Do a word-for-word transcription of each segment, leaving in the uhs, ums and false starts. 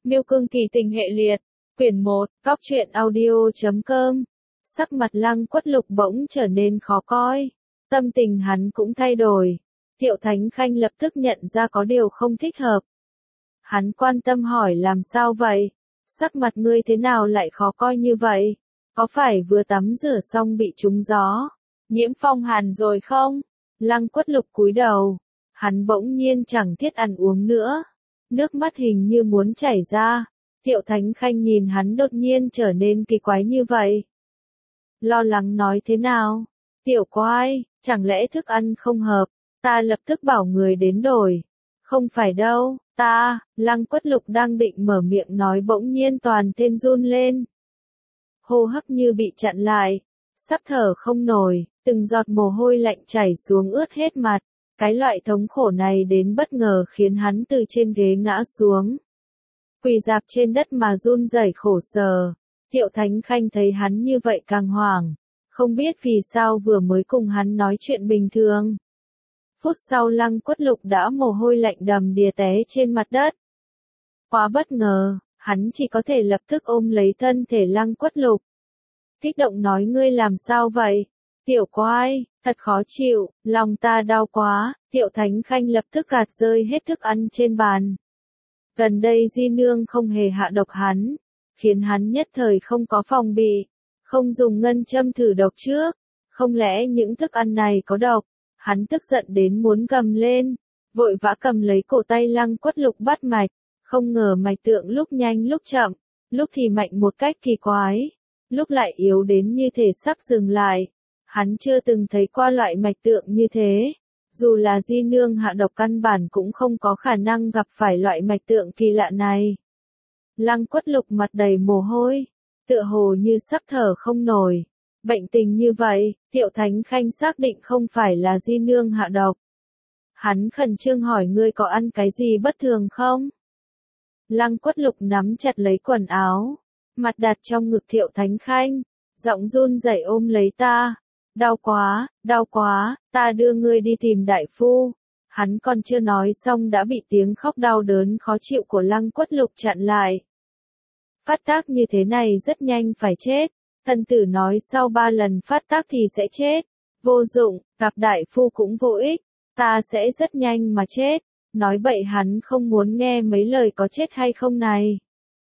Miêu Cương Kỳ Tình Hệ Liệt, quyển một, góc truyện audio chấm com. Sắc mặt Lăng Quất Lục bỗng trở nên khó coi, tâm tình hắn cũng thay đổi. Thiệu Thánh Khanh lập tức nhận ra có điều không thích hợp. Hắn quan tâm hỏi làm sao vậy? Sắc mặt ngươi thế nào lại khó coi như vậy? Có phải vừa tắm rửa xong bị trúng gió, nhiễm phong hàn rồi không? Lăng Quất Lục cúi đầu, hắn bỗng nhiên chẳng thiết ăn uống nữa. Nước mắt hình như muốn chảy ra. Thiệu Thánh Khanh nhìn hắn đột nhiên trở nên kỳ quái như vậy. Lo lắng nói thế nào? Tiểu Quái, chẳng lẽ thức ăn không hợp? Ta lập tức bảo người đến đổi. Không phải đâu, ta, Lăng Quất Lục đang định mở miệng nói bỗng nhiên toàn thân run lên. Hô hấp như bị chặn lại, sắp thở không nổi, từng giọt mồ hôi lạnh chảy xuống ướt hết mặt. Cái loại thống khổ này đến bất ngờ khiến hắn từ trên ghế ngã xuống. Quỳ dạp trên đất mà run rẩy khổ sở. Thiệu Thánh Khanh thấy hắn như vậy càng hoảng. Không biết vì sao vừa mới cùng hắn nói chuyện bình thường. Phút sau Lăng Quất Lục đã mồ hôi lạnh đầm đìa té trên mặt đất. Quá bất ngờ, hắn chỉ có thể lập tức ôm lấy thân thể Lăng Quất Lục. Kích động nói ngươi làm sao vậy? Tiểu Quái, thật khó chịu, lòng ta đau quá. Thiệu Thánh Khanh lập tức gạt rơi hết thức ăn trên bàn. Gần đây Di Nương không hề hạ độc hắn, khiến hắn nhất thời không có phòng bị, không dùng ngân châm thử độc trước. Không lẽ những thức ăn này có độc? Hắn tức giận đến muốn cầm lên, vội vã cầm lấy cổ tay Lăng Quất Lục bắt mạch. Không ngờ mạch tượng lúc nhanh lúc chậm, lúc thì mạnh một cách kỳ quái, lúc lại yếu đến như thể sắp dừng lại. Hắn chưa từng thấy qua loại mạch tượng như thế. Dù là Di Nương hạ độc căn bản cũng không có khả năng gặp phải loại mạch tượng kỳ lạ này. Lăng Quất Lục mặt đầy mồ hôi, tựa hồ như sắp thở không nổi. Bệnh tình như vậy, Thiệu Thánh Khanh xác định không phải là Di Nương hạ độc. Hắn khẩn trương hỏi ngươi có ăn cái gì bất thường không? Lăng Quất Lục nắm chặt lấy quần áo, mặt đặt trong ngực Thiệu Thánh Khanh, giọng run rẩy ôm lấy ta. Đau quá, đau quá, ta đưa ngươi đi tìm đại phu. Hắn còn chưa nói xong đã bị tiếng khóc đau đớn khó chịu của Lăng Quất Lục chặn lại. Phát tác như thế này rất nhanh phải chết. Thân tử nói sau ba lần phát tác thì sẽ chết. Vô dụng, gặp đại phu cũng vô ích. Ta sẽ rất nhanh mà chết. Nói bậy hắn không muốn nghe mấy lời có chết hay không này.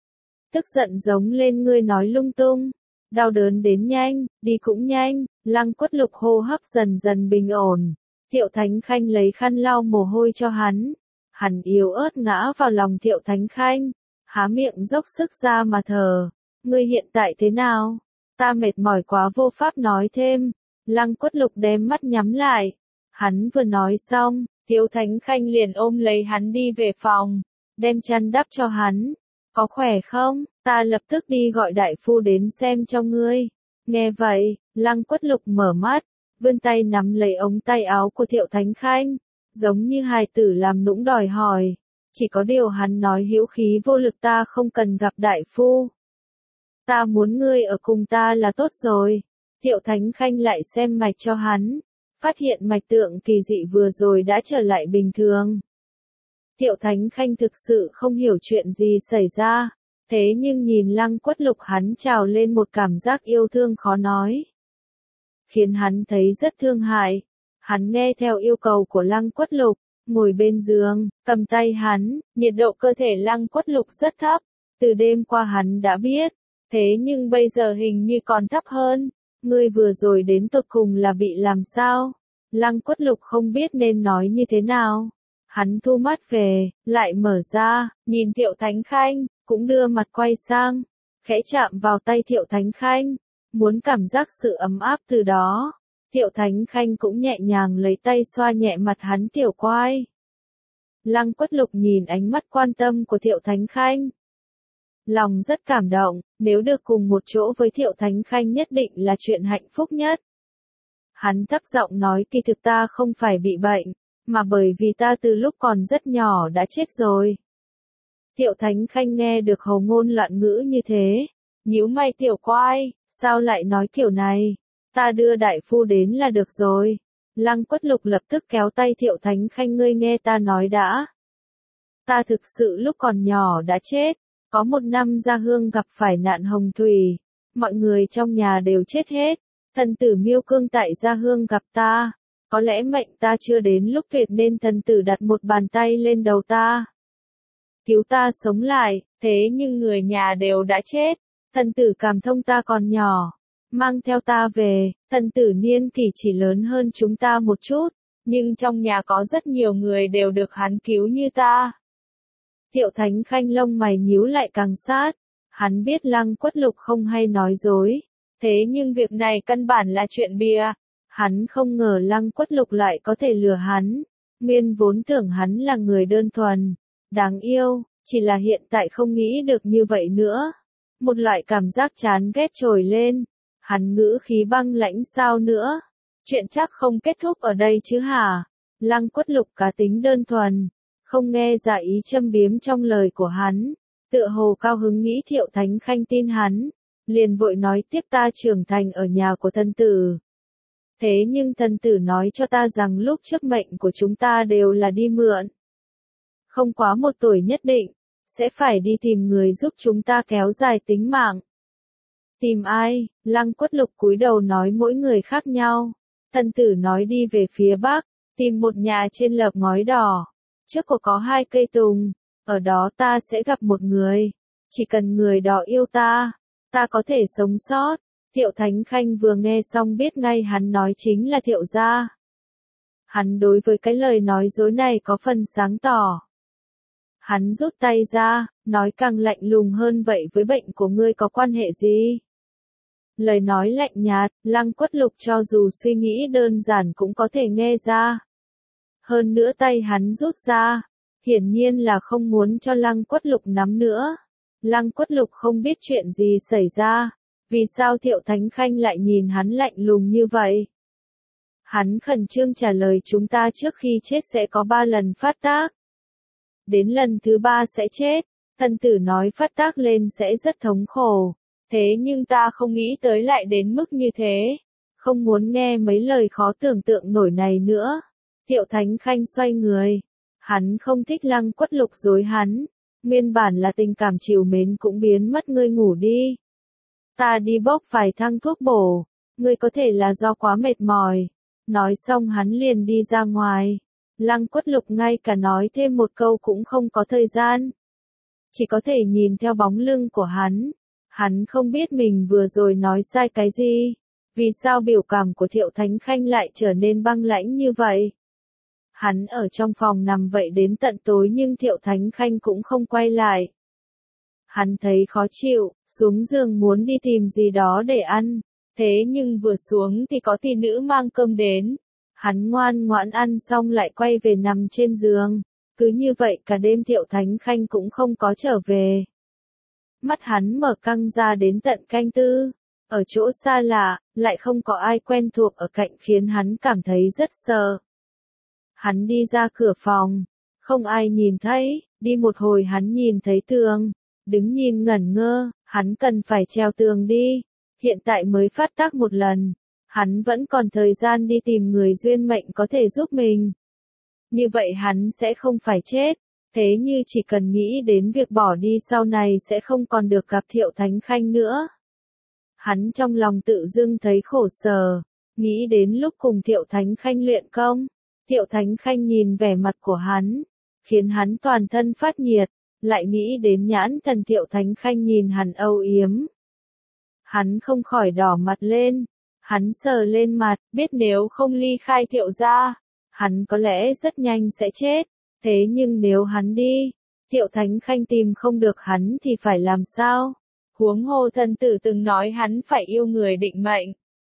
Tức giận giống lên ngươi nói lung tung. Đau đớn đến nhanh, đi cũng nhanh. Lăng Quất Lục hô hấp dần dần bình ổn. Thiệu Thánh Khanh lấy khăn lau mồ hôi cho hắn. Hắn yếu ớt ngã vào lòng Thiệu Thánh Khanh, há miệng dốc sức ra mà thở. Ngươi hiện tại thế nào? Ta mệt mỏi quá vô pháp nói thêm. Lăng Quất Lục đem mắt nhắm lại. Hắn vừa nói xong, Thiệu Thánh Khanh liền ôm lấy hắn đi về phòng, đem chăn đắp cho hắn. Có khỏe không? Ta lập tức đi gọi đại phu đến xem cho ngươi. Nghe vậy, Lăng Quất Lục mở mắt, vươn tay nắm lấy ống tay áo của Thiệu Thánh Khanh, giống như hài tử làm nũng đòi hỏi. Chỉ có điều hắn nói hữu khí vô lực ta không cần gặp đại phu. Ta muốn ngươi ở cùng ta là tốt rồi. Thiệu Thánh Khanh lại xem mạch cho hắn, phát hiện mạch tượng kỳ dị vừa rồi đã trở lại bình thường. Thiệu Thánh Khanh thực sự không hiểu chuyện gì xảy ra. Thế nhưng nhìn Lăng Quất Lục hắn trào lên một cảm giác yêu thương khó nói. Khiến hắn thấy rất thương hại. Hắn nghe theo yêu cầu của Lăng Quất Lục, ngồi bên giường, cầm tay hắn. Nhiệt độ cơ thể Lăng Quất Lục rất thấp. Từ đêm qua hắn đã biết. Thế nhưng bây giờ hình như còn thấp hơn. Ngươi vừa rồi đến tột cùng là bị làm sao? Lăng Quất Lục không biết nên nói như thế nào. Hắn thu mắt về, lại mở ra, nhìn Thiệu Thánh Khanh, cũng đưa mặt quay sang, khẽ chạm vào tay Thiệu Thánh Khanh, muốn cảm giác sự ấm áp từ đó. Thiệu Thánh Khanh cũng nhẹ nhàng lấy tay xoa nhẹ mặt hắn. Tiểu Quái. Lăng Quất Lục nhìn ánh mắt quan tâm của Thiệu Thánh Khanh, lòng rất cảm động, nếu được cùng một chỗ với Thiệu Thánh Khanh nhất định là chuyện hạnh phúc nhất. Hắn thấp giọng nói kỳ thực ta không phải bị bệnh, mà bởi vì ta từ lúc còn rất nhỏ đã chết rồi. Thiệu Thánh Khanh nghe được hầu ngôn loạn ngữ như thế, nhíu mày. Tiểu Quái, sao lại nói kiểu này? Ta đưa đại phu đến là được rồi. Lăng Quất Lục lập tức kéo tay Thiệu Thánh Khanh ngươi nghe ta nói đã. Ta thực sự lúc còn nhỏ đã chết, Có một năm Gia Hương gặp phải nạn hồng thủy, mọi người trong nhà đều chết hết. Thần tử Miêu Cương tại Gia Hương gặp ta, có lẽ mệnh ta chưa đến lúc tuyệt nên thần tử đặt một bàn tay lên đầu ta, cứu ta sống lại, thế nhưng người nhà đều đã chết. Thần tử cảm thông ta còn nhỏ, mang theo ta về. Thần tử niên kỷ chỉ lớn hơn chúng ta một chút, nhưng trong nhà có rất nhiều người đều được hắn cứu như ta. Thiệu Thánh Khanh lông mày nhíu lại càng sát, hắn biết Lăng Quất Lục không hay nói dối, thế nhưng việc này căn bản là chuyện bịa. Hắn không ngờ Lăng Quất Lục lại có thể lừa hắn, nguyên vốn tưởng hắn là người đơn thuần, đáng yêu, chỉ là hiện tại không nghĩ được như vậy nữa. Một loại cảm giác chán ghét trồi lên, hắn ngữ khí băng lãnh sao nữa. Chuyện chắc không kết thúc ở đây chứ hả? Lăng Quất Lục cá tính đơn thuần, không nghe ra ý châm biếm trong lời của hắn, tựa hồ cao hứng nghĩ Thiệu Thánh Khanh tin hắn, liền vội nói tiếp ta trưởng thành ở nhà của thần tử. Thế nhưng thần tử nói cho ta rằng lúc trước mệnh của chúng ta đều là đi mượn. Không quá một tuổi nhất định, sẽ phải đi tìm người giúp chúng ta kéo dài tính mạng. Tìm ai? Lăng Quất Lục cúi đầu nói mỗi người khác nhau. Thần tử nói đi về phía bắc, tìm một nhà trên lợp ngói đỏ. Trước cổ có hai cây tùng, ở đó ta sẽ gặp một người. Chỉ cần người đó yêu ta, ta có thể sống sót. Thiệu Thánh Khanh vừa nghe xong biết ngay hắn nói chính là Thiệu gia. Hắn đối với cái lời nói dối này có phần sáng tỏ. Hắn rút tay ra, nói càng lạnh lùng hơn vậy với bệnh của ngươi có quan hệ gì? Lời nói lạnh nhạt, Lăng Quất Lục cho dù suy nghĩ đơn giản cũng có thể nghe ra. Hơn nữa tay hắn rút ra, hiển nhiên là không muốn cho Lăng Quất Lục nắm nữa. Lăng Quất Lục không biết chuyện gì xảy ra, vì sao Thiệu Thánh Khanh lại nhìn hắn lạnh lùng như vậy. Hắn khẩn trương trả lời chúng ta trước khi chết sẽ có ba lần phát tác. Đến lần thứ ba sẽ chết, thần tử nói phát tác lên sẽ rất thống khổ. Thế nhưng ta không nghĩ tới lại đến mức như thế. Không muốn nghe mấy lời khó tưởng tượng nổi này nữa. Thiệu Thánh Khanh xoay người. Hắn không thích Lăng Quất Lục dối hắn. Nguyên bản là tình cảm trìu mến cũng biến mất ngươi ngủ đi. Ta đi bốc vài thang thuốc bổ. Ngươi có thể là do quá mệt mỏi. Nói xong hắn liền đi ra ngoài. Lăng Quất Lục ngay cả nói thêm một câu cũng không có thời gian. Chỉ có thể nhìn theo bóng lưng của hắn. Hắn không biết mình vừa rồi nói sai cái gì. Vì sao biểu cảm của Thiệu Thánh Khanh lại trở nên băng lãnh như vậy? Hắn ở trong phòng nằm vậy đến tận tối nhưng Thiệu Thánh Khanh cũng không quay lại. Hắn thấy khó chịu, xuống giường muốn đi tìm gì đó để ăn. Thế nhưng vừa xuống thì có thị nữ mang cơm đến. Hắn ngoan ngoãn ăn xong lại quay về nằm trên giường. Cứ như vậy cả đêm Thiệu Thánh Khanh cũng không có trở về. Mắt hắn mở căng ra đến tận canh tư. Ở chỗ xa lạ, lại không có ai quen thuộc ở cạnh khiến hắn cảm thấy rất sợ. Hắn đi ra cửa phòng. Không ai nhìn thấy, đi một hồi hắn nhìn thấy tường. Đứng nhìn ngẩn ngơ, hắn cần phải treo tường đi. Hiện tại mới phát tác một lần. Hắn vẫn còn thời gian đi tìm người duyên mệnh có thể giúp mình. Như vậy hắn sẽ không phải chết. Thế như chỉ cần nghĩ đến việc bỏ đi sau này sẽ không còn được gặp Thiệu Thánh Khanh nữa. Hắn trong lòng tự dưng thấy khổ sở. Nghĩ đến lúc cùng Thiệu Thánh Khanh luyện công. Thiệu Thánh Khanh nhìn vẻ mặt của hắn. Khiến hắn toàn thân phát nhiệt. Lại nghĩ đến nhãn thần Thiệu Thánh Khanh nhìn hắn âu yếm. Hắn không khỏi đỏ mặt lên. Hắn sờ lên mặt, biết nếu không ly khai Thiệu gia, hắn có lẽ rất nhanh sẽ chết. Thế nhưng nếu hắn đi, Thiệu Thánh Khanh tìm không được hắn thì phải làm sao? Huống hồ thần tử từng nói hắn phải yêu người định mệnh.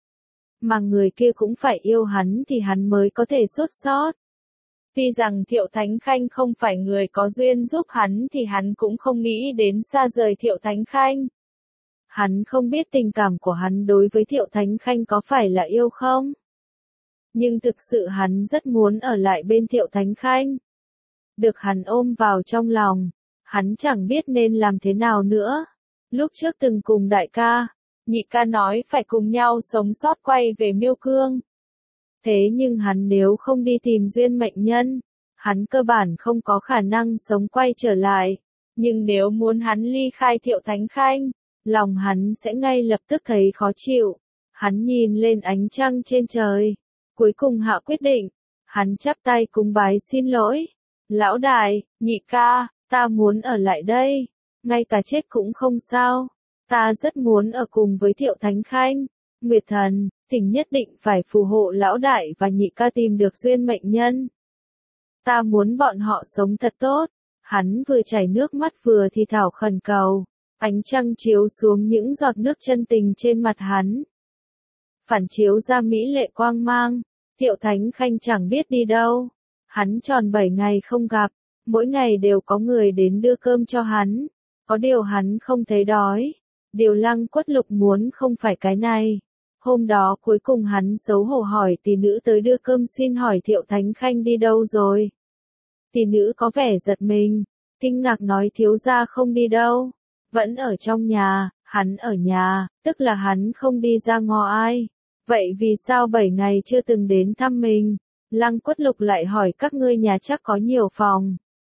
Mà người kia cũng phải yêu hắn thì hắn mới có thể sốt sót. Tuy rằng Thiệu Thánh Khanh không phải người có duyên giúp hắn thì hắn cũng không nghĩ đến xa rời Thiệu Thánh Khanh. Hắn không biết tình cảm của hắn đối với Thiệu Thánh Khanh có phải là yêu không? Nhưng thực sự hắn rất muốn ở lại bên Thiệu Thánh Khanh. Được hắn ôm vào trong lòng, hắn chẳng biết nên làm thế nào nữa. Lúc trước từng cùng đại ca, nhị ca nói phải cùng nhau sống sót quay về Miêu Cương. Thế nhưng hắn nếu không đi tìm duyên mệnh nhân, hắn cơ bản không có khả năng sống quay trở lại. Nhưng nếu muốn hắn ly khai Thiệu Thánh Khanh, lòng hắn sẽ ngay lập tức thấy khó chịu. Hắn nhìn lên ánh trăng trên trời, cuối cùng hạ quyết định, hắn chắp tay cúng bái xin lỗi. Lão đại, nhị ca, ta muốn ở lại đây, ngay cả chết cũng không sao, ta rất muốn ở cùng với Thiệu Thánh Khanh. Nguyệt Thần, thỉnh nhất định phải phù hộ lão đại và nhị ca tìm được duyên mệnh nhân. Ta muốn bọn họ sống thật tốt. Hắn vừa chảy nước mắt vừa thì thảo khẩn cầu, ánh trăng chiếu xuống những giọt nước chân tình trên mặt hắn. Phản chiếu ra mỹ lệ quang mang, Thiệu Thánh Khanh chẳng biết đi đâu. Hắn tròn bảy ngày không gặp, mỗi ngày đều có người đến đưa cơm cho hắn. Có điều hắn không thấy đói. Điều Lăng Quất Lục muốn không phải cái này. Hôm đó cuối cùng hắn xấu hổ hỏi tỷ nữ tới đưa cơm xin hỏi Thiệu Thánh Khanh đi đâu rồi. Tỷ nữ có vẻ giật mình, kinh ngạc nói thiếu gia không đi đâu, vẫn ở trong nhà. Hắn ở nhà, tức là hắn không đi ra ngõ ai. Vậy vì sao bảy ngày chưa từng đến thăm mình? Lăng Quất Lục lại hỏi các ngươi nhà chắc có nhiều phòng.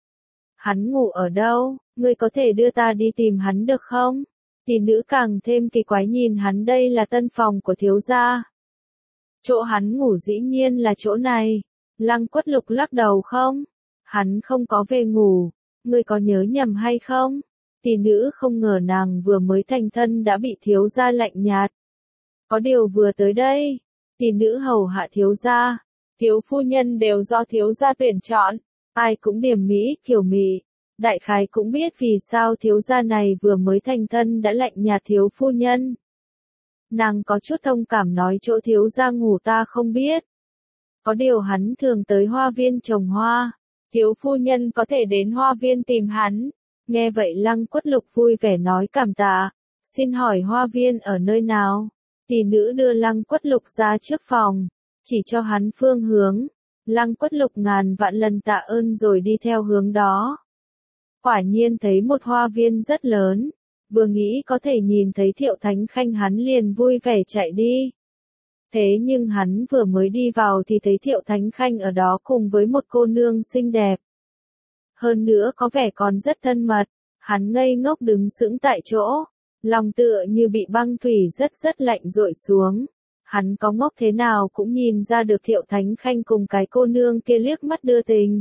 Hắn ngủ ở đâu, ngươi có thể đưa ta đi tìm hắn được không? Tỷ nữ càng thêm kỳ quái nhìn hắn, đây là tân phòng của thiếu gia. Chỗ hắn ngủ dĩ nhiên là chỗ này. Lăng Quất Lục lắc đầu không, hắn không có về ngủ, ngươi có nhớ nhầm hay không? Tỷ nữ không ngờ nàng vừa mới thành thân đã bị thiếu gia lạnh nhạt. Có điều vừa tới đây, tỷ nữ hầu hạ thiếu gia, thiếu phu nhân đều do thiếu gia tuyển chọn, ai cũng điểm mỹ, kiểu mỹ. Đại khái cũng biết vì sao thiếu gia này vừa mới thành thân đã lạnh nhạt thiếu phu nhân. Nàng có chút thông cảm nói chỗ thiếu gia ngủ ta không biết. Có điều hắn thường tới hoa viên trồng hoa, thiếu phu nhân có thể đến hoa viên tìm hắn. Nghe vậy Lăng Quất Lục vui vẻ nói cảm tạ, xin hỏi hoa viên ở nơi nào? Tỷ nữ đưa Lăng Quất Lục ra trước phòng, chỉ cho hắn phương hướng. Lăng Quất Lục ngàn vạn lần tạ ơn rồi đi theo hướng đó. Quả nhiên thấy một hoa viên rất lớn, vừa nghĩ có thể nhìn thấy Thiệu Thánh Khanh hắn liền vui vẻ chạy đi. Thế nhưng hắn vừa mới đi vào thì thấy Thiệu Thánh Khanh ở đó cùng với một cô nương xinh đẹp. Hơn nữa có vẻ còn rất thân mật, hắn ngây ngốc đứng sững tại chỗ, lòng tựa như bị băng thủy rất rất lạnh dội xuống. Hắn có ngốc thế nào cũng nhìn ra được Thiệu Thánh Khanh cùng cái cô nương kia liếc mắt đưa tình.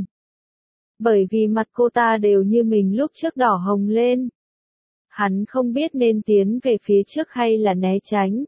Bởi vì mặt cô ta đều như mình lúc trước đỏ hồng lên. Hắn không biết nên tiến về phía trước hay là né tránh.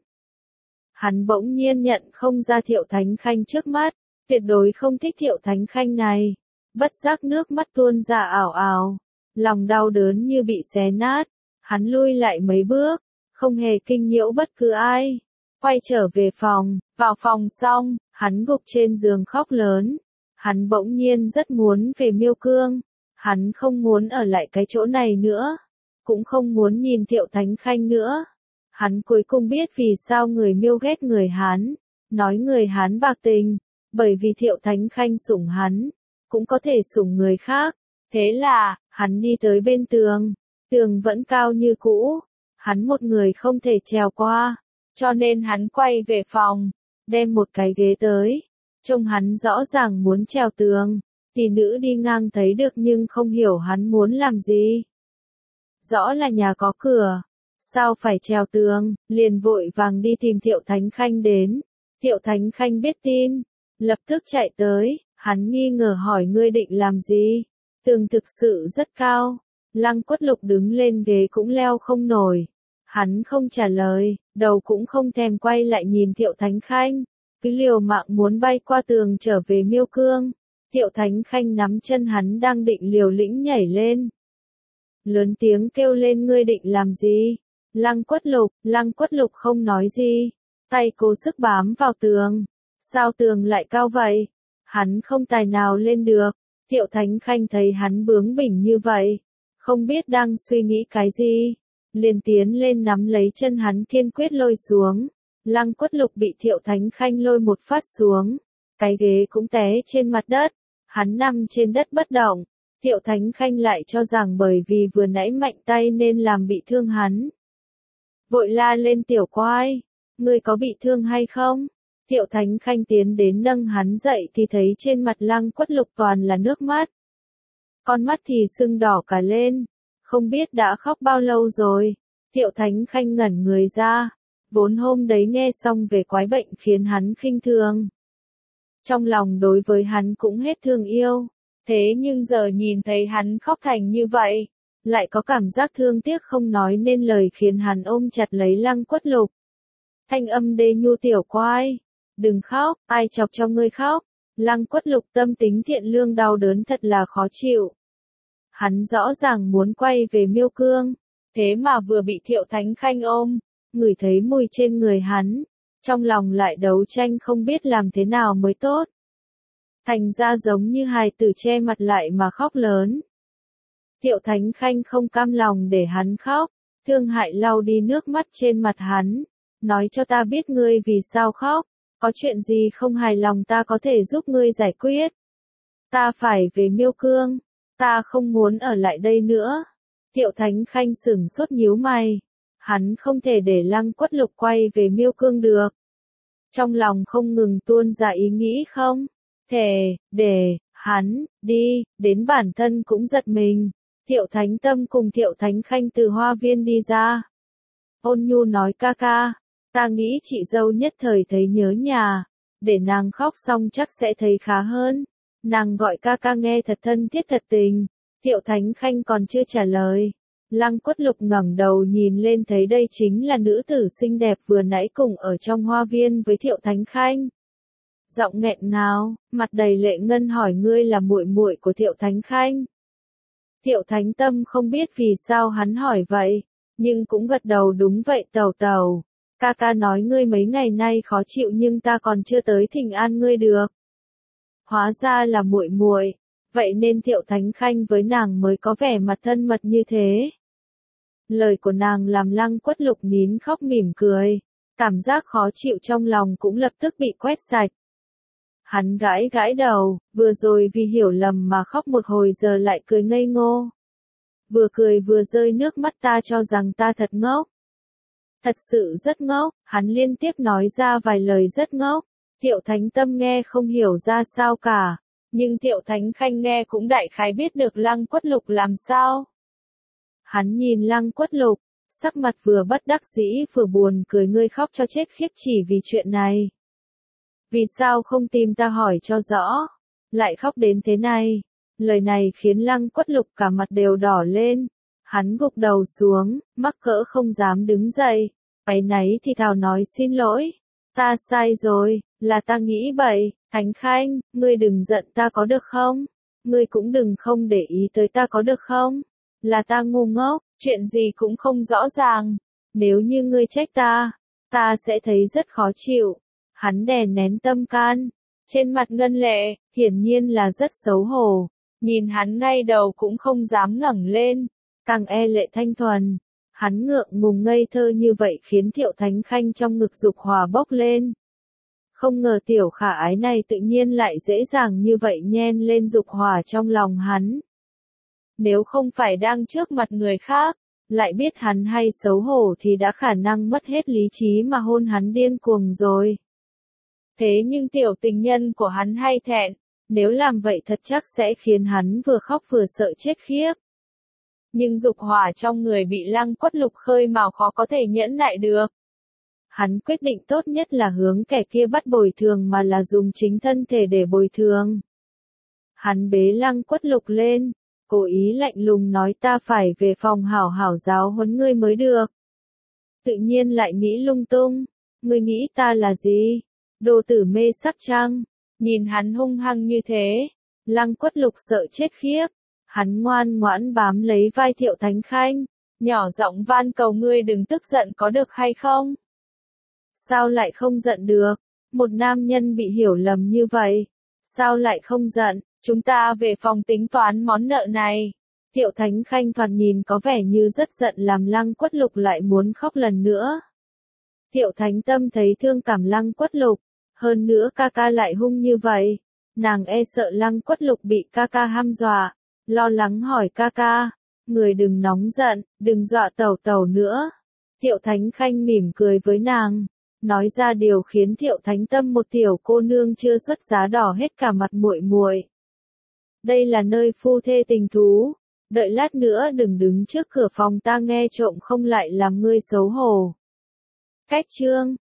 Hắn bỗng nhiên nhận không ra Thiệu Thánh Khanh trước mắt, tuyệt đối không thích Thiệu Thánh Khanh này. Bất giác nước mắt tuôn ra ảo ảo, lòng đau đớn như bị xé nát. Hắn lui lại mấy bước, không hề kinh nhiễu bất cứ ai. Quay trở về phòng, vào phòng xong, hắn gục trên giường khóc lớn. Hắn bỗng nhiên rất muốn về Miêu Cương, hắn không muốn ở lại cái chỗ này nữa, cũng không muốn nhìn Thiệu Thánh Khanh nữa. Hắn cuối cùng biết vì sao người Miêu ghét người Hán, nói người Hán bạc tình, bởi vì Thiệu Thánh Khanh sủng hắn, cũng có thể sủng người khác. Thế là, hắn đi tới bên tường, tường vẫn cao như cũ, hắn một người không thể trèo qua, cho nên hắn quay về phòng, đem một cái ghế tới. Trông hắn rõ ràng muốn trèo tường, tỷ nữ đi ngang thấy được nhưng không hiểu hắn muốn làm gì. Rõ là nhà có cửa, sao phải trèo tường, liền vội vàng đi tìm Thiệu Thánh Khanh đến. Thiệu Thánh Khanh biết tin, lập tức chạy tới, hắn nghi ngờ hỏi ngươi định làm gì, tường thực sự rất cao. Lăng Quất Lục đứng lên ghế cũng leo không nổi. Hắn không trả lời, đầu cũng không thèm quay lại nhìn Thiệu Thánh Khanh. Cứ liều mạng muốn bay qua tường trở về Miêu Cương. Thiệu Thánh Khanh nắm chân hắn đang định liều lĩnh nhảy lên. Lớn tiếng kêu lên ngươi định làm gì? Lăng Quất Lục, Lăng Quất Lục không nói gì. Tay cố sức bám vào tường. Sao tường lại cao vậy? Hắn không tài nào lên được. Thiệu Thánh Khanh thấy hắn bướng bỉnh như vậy, không biết đang suy nghĩ cái gì. Liền tiến lên nắm lấy chân hắn kiên quyết lôi xuống. Lăng Quất Lục bị Thiệu Thánh Khanh lôi một phát xuống, cái ghế cũng té trên mặt đất, hắn nằm trên đất bất động. Thiệu Thánh Khanh lại cho rằng bởi vì vừa nãy mạnh tay nên làm bị thương hắn. Vội la lên tiểu quái, ngươi có bị thương hay không? Thiệu Thánh Khanh tiến đến nâng hắn dậy thì thấy trên mặt Lăng Quất Lục toàn là nước mắt. Con mắt thì sưng đỏ cả lên, Không biết đã khóc bao lâu rồi. Thiệu Thánh Khanh ngẩn người ra. Vốn hôm đấy nghe xong về quái bệnh khiến hắn khinh thường. Trong lòng đối với hắn cũng hết thương yêu. Thế nhưng giờ nhìn thấy hắn khóc thành như vậy, lại có cảm giác thương tiếc không nói nên lời khiến hắn ôm chặt lấy Lăng Quất Lục. Thanh âm đê nhu tiểu quai. Đừng khóc, ai chọc cho ngươi khóc. Lăng Quất Lục tâm tính thiện lương đau đớn thật là khó chịu. Hắn rõ ràng muốn quay về Miêu Cương, thế mà vừa bị Thiệu Thánh Khanh ôm, ngửi thấy mùi trên người hắn, trong lòng lại đấu tranh không biết làm thế nào mới tốt. Thành ra giống như hài tử che mặt lại mà khóc lớn. Thiệu Thánh Khanh không cam lòng để hắn khóc, thương hại lau đi nước mắt trên mặt hắn, nói cho ta biết ngươi vì sao khóc, có chuyện gì không hài lòng ta có thể giúp ngươi giải quyết. Ta phải về Miêu Cương, ta không muốn ở lại đây nữa. Thiệu Thánh Khanh sửng sốt nhíu mày, hắn không thể để Lăng Quất Lục quay về Miêu Cương được. Trong lòng không ngừng tuôn ra ý nghĩ không thể để hắn đi, đến bản thân cũng giật mình. Thiệu Thánh Tâm cùng Thiệu Thánh Khanh từ hoa viên đi ra. Ôn nhu nói ca ca, ta nghĩ chị dâu nhất thời thấy nhớ nhà, để nàng khóc xong chắc sẽ thấy khá hơn. Nàng gọi ca ca nghe thật thân thiết thật tình. Thiệu Thánh Khanh còn chưa trả lời. Lăng Quất Lục ngẩng đầu nhìn lên thấy đây chính là nữ tử xinh đẹp vừa nãy cùng ở trong hoa viên với Thiệu Thánh Khanh. Giọng nghẹn ngào, mặt đầy lệ ngân hỏi ngươi là muội muội của Thiệu Thánh Khanh. Thiệu Thánh Tâm không biết vì sao hắn hỏi vậy, nhưng cũng gật đầu đúng vậy tàu tàu. Ca ca nói ngươi mấy ngày nay khó chịu nhưng ta còn chưa tới thỉnh an ngươi được. Hóa ra là muội muội, vậy nên Thiệu Thánh Khanh với nàng mới có vẻ mặt thân mật như thế. Lời của nàng làm Lăng Quất Lục nín khóc mỉm cười, cảm giác khó chịu trong lòng cũng lập tức bị quét sạch. Hắn gãi gãi đầu, vừa rồi vì hiểu lầm mà khóc một hồi giờ lại cười ngây ngô. Vừa cười vừa rơi nước mắt ta cho rằng ta thật ngốc. Thật sự rất ngốc, hắn liên tiếp nói ra vài lời rất ngốc. Thiệu Thánh Tâm nghe không hiểu ra sao cả, nhưng Thiệu Thánh Khanh nghe cũng đại khái biết được Lăng Quất Lục làm sao. Hắn nhìn Lăng Quất Lục, sắc mặt vừa bất đắc dĩ vừa buồn cười ngươi khóc cho chết khiếp chỉ vì chuyện này. Vì sao không tìm ta hỏi cho rõ, lại khóc đến thế này. Lời này khiến Lăng Quất Lục cả mặt đều đỏ lên. Hắn gục đầu xuống, mắc cỡ không dám đứng dậy. Áy náy thì thào nói xin lỗi. Ta sai rồi, là ta nghĩ bậy. Thánh Khanh, ngươi đừng giận ta có được không? Ngươi cũng đừng không để ý tới ta có được không? Là ta ngu ngốc, chuyện gì cũng không rõ ràng. Nếu như ngươi trách ta, ta sẽ thấy rất khó chịu. Hắn đè nén tâm can, trên mặt ngân lệ, hiển nhiên là rất xấu hổ. Nhìn hắn ngay đầu cũng không dám ngẩng lên, càng e lệ thanh thuần. Hắn ngượng ngùng ngây thơ như vậy khiến Thiệu Thánh Khanh trong ngực dục hỏa bốc lên. Không ngờ tiểu khả ái này tự nhiên lại dễ dàng như vậy nhen lên dục hỏa trong lòng hắn. Nếu không phải đang trước mặt người khác, lại biết hắn hay xấu hổ thì đã khả năng mất hết lý trí mà hôn hắn điên cuồng rồi. Thế nhưng tiểu tình nhân của hắn hay thẹn, nếu làm vậy thật chắc sẽ khiến hắn vừa khóc vừa sợ chết khiếp. Nhưng dục hỏa trong người bị Lăng Quất Lục khơi mào khó có thể nhẫn nại được. Hắn quyết định tốt nhất là hướng kẻ kia bắt bồi thường mà là dùng chính thân thể để bồi thường. Hắn bế Lăng Quất Lục lên, cố ý lạnh lùng nói ta phải về phòng hảo hảo giáo huấn ngươi mới được. Tự nhiên lại nghĩ lung tung, ngươi nghĩ ta là gì? Đồ tử mê sắc chăng? Nhìn hắn hung hăng như thế, Lăng Quất Lục sợ chết khiếp. Hắn ngoan ngoãn bám lấy vai Thiệu Thánh Khanh, nhỏ giọng van cầu ngươi đừng tức giận có được hay không? Sao lại không giận được? Một nam nhân bị hiểu lầm như vậy. Sao lại không giận? Chúng ta về phòng tính toán món nợ này. Thiệu Thánh Khanh thoạt nhìn có vẻ như rất giận làm Lăng Quất Lục lại muốn khóc lần nữa. Thiệu Thánh Tâm thấy thương cảm Lăng Quất Lục, hơn nữa ca ca lại hung như vậy. Nàng e sợ Lăng Quất Lục bị ca ca hăm dọa, lo lắng hỏi ca ca, người đừng nóng giận, đừng dọa tẩu tẩu nữa. Thiệu Thánh Khanh mỉm cười với nàng, nói ra điều khiến Thiệu Thánh Tâm một tiểu cô nương chưa xuất giá đỏ hết cả mặt muội muội. Đây là nơi phu thê tình thú, Đợi lát nữa đừng đứng trước cửa phòng ta nghe trộm không lại làm ngươi xấu hổ. Cách chương